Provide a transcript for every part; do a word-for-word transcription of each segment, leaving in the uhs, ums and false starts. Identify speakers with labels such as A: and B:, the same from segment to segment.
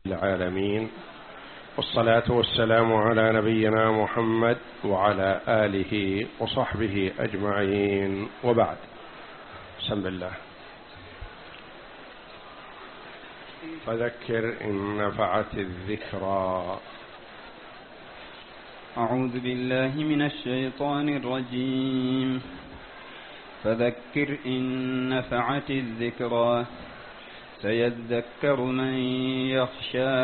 A: العالمين، والصلاة والسلام على نبينا محمد وعلى آله وصحبه أجمعين، وبعد. بسم الله. فذكر إن نفعت الذكرى.
B: أعوذ بالله من الشيطان الرجيم. فذكر إن نفعت الذكرى سيذكر من يخشى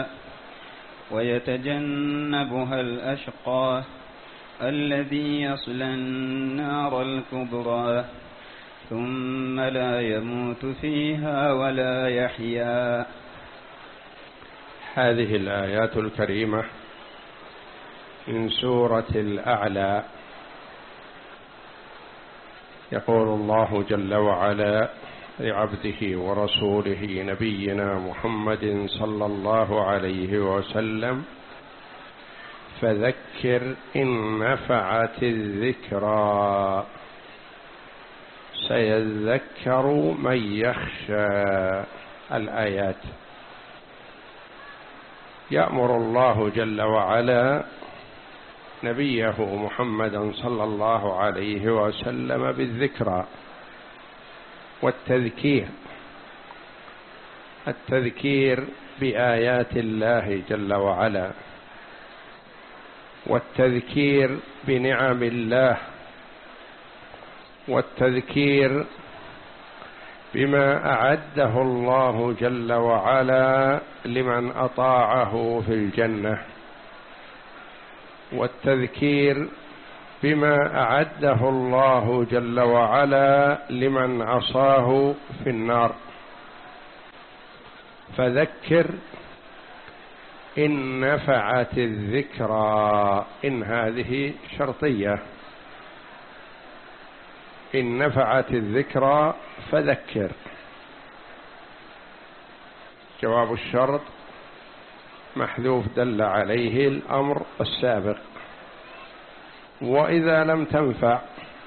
B: ويتجنبها الأشقى الذي يصلى النار الكبرى ثم لا يموت فيها ولا يحيا.
A: هذه الآيات الكريمة من سورة الأعلى. يقول الله جل وعلا لعبده ورسوله نبينا محمد صلى الله عليه وسلم: فذكر إن نفعت الذكرى سيذكر من يخشى. الآيات يأمر الله جل وعلا نبيه محمدا صلى الله عليه وسلم بالذكرى والتذكير، التذكير بآيات الله جل وعلا، والتذكير بنعم الله، والتذكير بما أعده الله جل وعلا لمن أطاعه في الجنة، والتذكير بما أعده الله جل وعلا لمن عصاه في النار. فذكر إن نفعت الذكرى. إن هذه شرطية، إن نفعت الذكرى فذكر. جواب الشرط محذوف دل عليه الأمر السابق. وإذا لم تنفع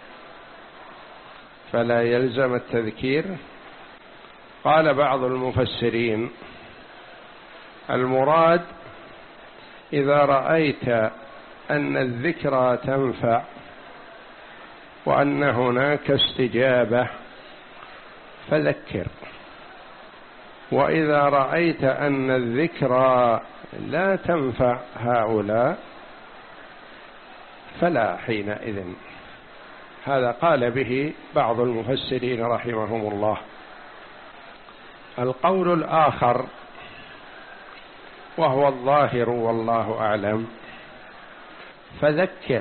A: فلا يلزم التذكير. قال بعض المفسرين: المراد إذا رأيت أن الذكرى تنفع وأن هناك استجابة فذكر، وإذا رأيت أن الذكرى لا تنفع هؤلاء فلا حينئذ. هذا قال به بعض المفسرين رحمهم الله. القول الآخر وهو الظاهر والله أعلم: فذكر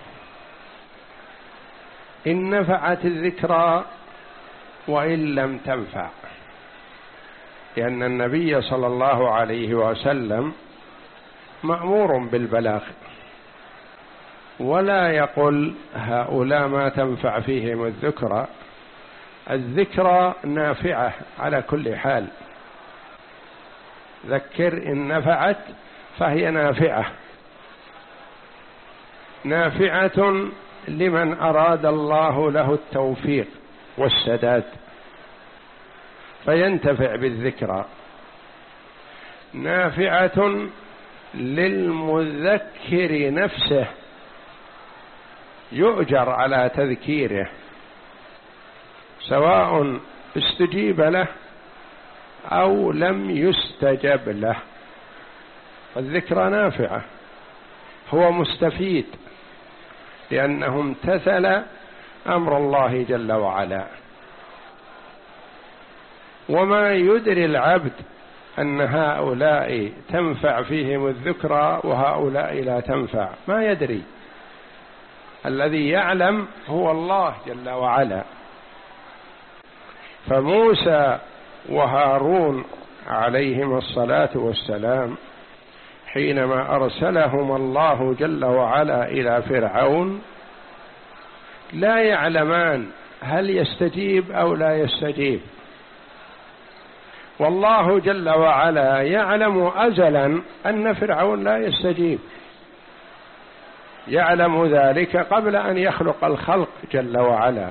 A: إن نفعت الذكرى وإن لم تنفع، لأن النبي صلى الله عليه وسلم مأمور بالبلاغ، ولا يقول هؤلاء ما تنفع فيهم الذكرى. الذكرى نافعة على كل حال. ذكر إن نفعت فهي نافعة، نافعة لمن أراد الله له التوفيق والسداد فينتفع بالذكرى، نافعة للمذكر نفسه يؤجر على تذكيره سواء استجيب له أو لم يستجب له. الذكرى نافعة، هو مستفيد لأنه امتثل أمر الله جل وعلا. وما يدري العبد أن هؤلاء تنفع فيهم الذكرى وهؤلاء لا تنفع؟ ما يدري. الذي يعلم هو الله جل وعلا. فموسى وهارون عليهما الصلاة والسلام حينما أرسلهما الله جل وعلا إلى فرعون لا يعلمان هل يستجيب أو لا يستجيب، والله جل وعلا يعلم أزلا أن فرعون لا يستجيب، يعلم ذلك قبل أن يخلق الخلق جل وعلا.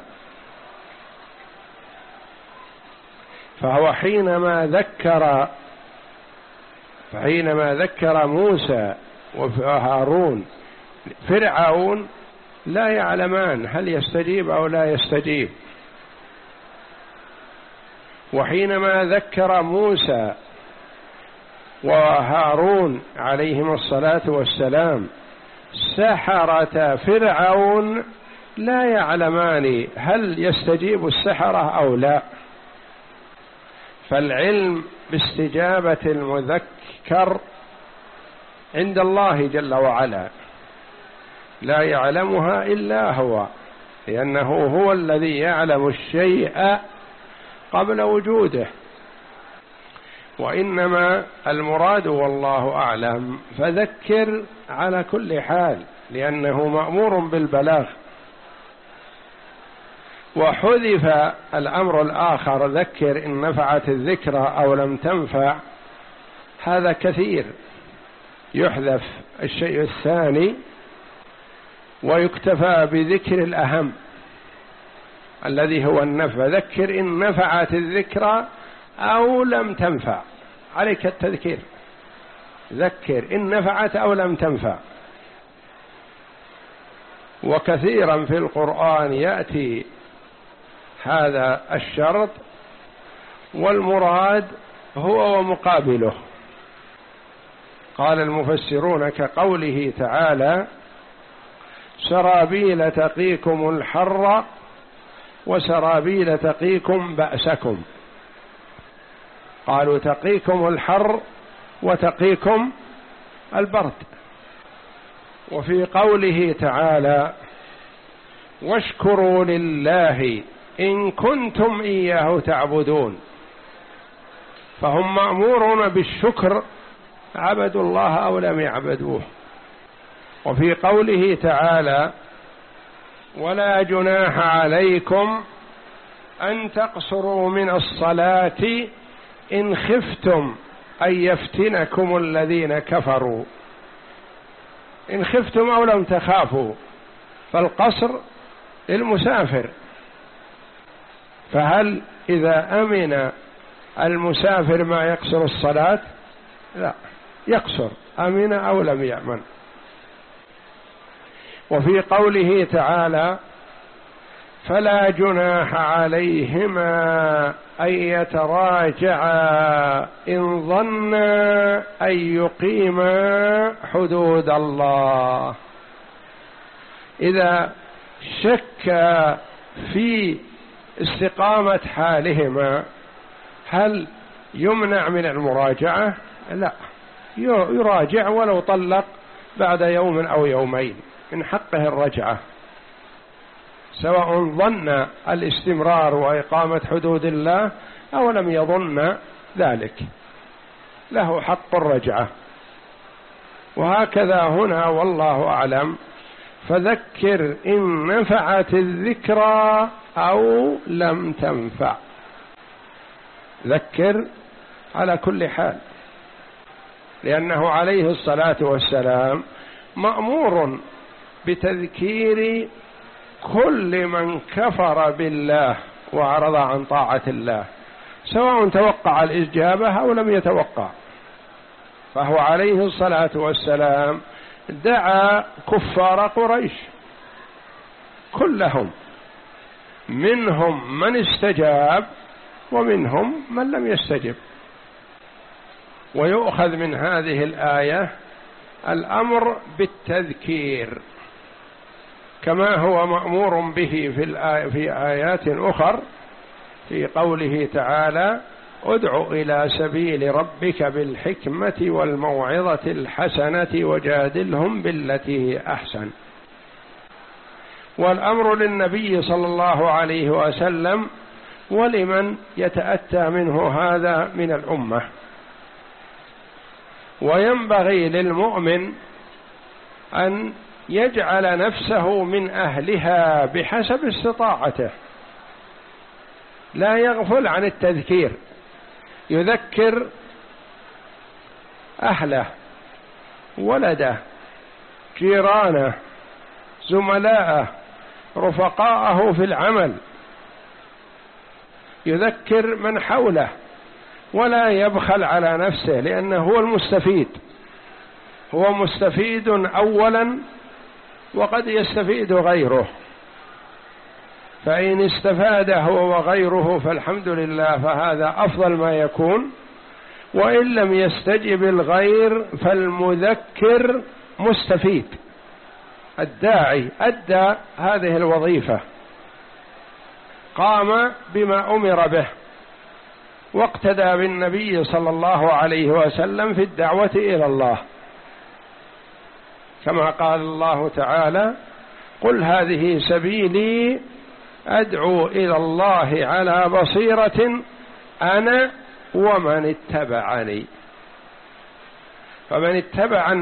A: فهو حينما ذكر فحينما ذكر موسى وهارون فرعون لا يعلمان هل يستجيب أو لا يستجيب، وحينما ذكر موسى وهارون عليهما الصلاة والسلام سحرة فرعون لا يعلمان هل يستجيب السحرة أو لا. فالعلم باستجابة المذكر عند الله جل وعلا لا يعلمها إلا هو، لأنه هو الذي يعلم الشيء قبل وجوده. وإنما المراد والله أعلم فذكر على كل حال، لأنه مأمور بالبلاغ. وحذف الأمر الآخر ذكر إن نفعت الذكرى أو لم تنفع، هذا كثير، يحذف الشيء الثاني ويكتفى بذكر الأهم الذي هو النفع. ذكر إن نفعت الذكرى أو لم تنفع، عليك التذكير، ذكر إن نفعت أو لم تنفع. وكثيرا في القرآن يأتي هذا الشرط والمراد هو ومقابله. قال المفسرون كقوله تعالى: سرابيل تقيكم الحر وسرابيل تقيكم بأسكم. قالوا تقيكم الحر وتقيكم البرد. وفي قوله تعالى: واشكروا لله إن كنتم إياه تعبدون، فهم مأمورون بالشكر عبدوا الله أو لم يعبدوه. وفي قوله تعالى: ولا جناح عليكم أن تقصروا من الصلاة إن خفتم أن يفتنكم الذين كفروا. إن خفتم أو لم تخافوا، فالقصر للمسافر. فهل إذا أمن المسافر ما يقصر الصلاة؟ لا، يقصر أمن أو لم يأمن. وفي قوله تعالى: فلا جناح عليهما أن يتراجعا إن ظنا أن يقيما حدود الله. إذا شك في استقامة حالهما هل يمنع من المراجعة؟ لا، يراجع ولو طلق بعد يوم أو يومين، من حقه الرجعة، سواء ظن الاستمرار وإقامة حدود الله أو لم يظن ذلك، له حق الرجعة. وهكذا هنا والله أعلم. فذكر إن نفعت الذكرى أو لم تنفع، ذكر على كل حال، لأنه عليه الصلاة والسلام مأمور بتذكير كل من كفر بالله وأعرض عن طاعة الله، سواء توقع الإجابة أو لم يتوقع. فهو عليه الصلاة والسلام دعا كفار قريش كلهم، منهم من استجاب ومنهم من لم يستجب. ويؤخذ من هذه الآية الأمر بالتذكير كما هو مأمور به في الآية في آيات أخر، في قوله تعالى: ادع إلى سبيل ربك بالحكمة والموعظة الحسنة وجادلهم بالتي هي أحسن. والأمر للنبي صلى الله عليه وسلم ولمن يتأتى منه هذا من الأمة. وينبغي للمؤمن أن يجعل نفسه من أهلها بحسب استطاعته، لا يغفل عن التذكير، يذكر أهله، ولده، جيرانه، زملاءه، رفقاءه في العمل، يذكر من حوله، ولا يبخل على نفسه، لأنه هو المستفيد، هو مستفيد أولا وقد يستفيد غيره، فإن استفاد هو وغيره فالحمد لله، فهذا أفضل ما يكون. وإن لم يستجب الغير فالمذكر مستفيد، الداعي أدى هذه الوظيفة، قام بما أمر به واقتدى بالنبي صلى الله عليه وسلم في الدعوة إلى الله، كما قال الله تعالى: قل هذه سبيلي أدعو إلى الله على بصيرة أنا ومن اتبعني. فمن اتبع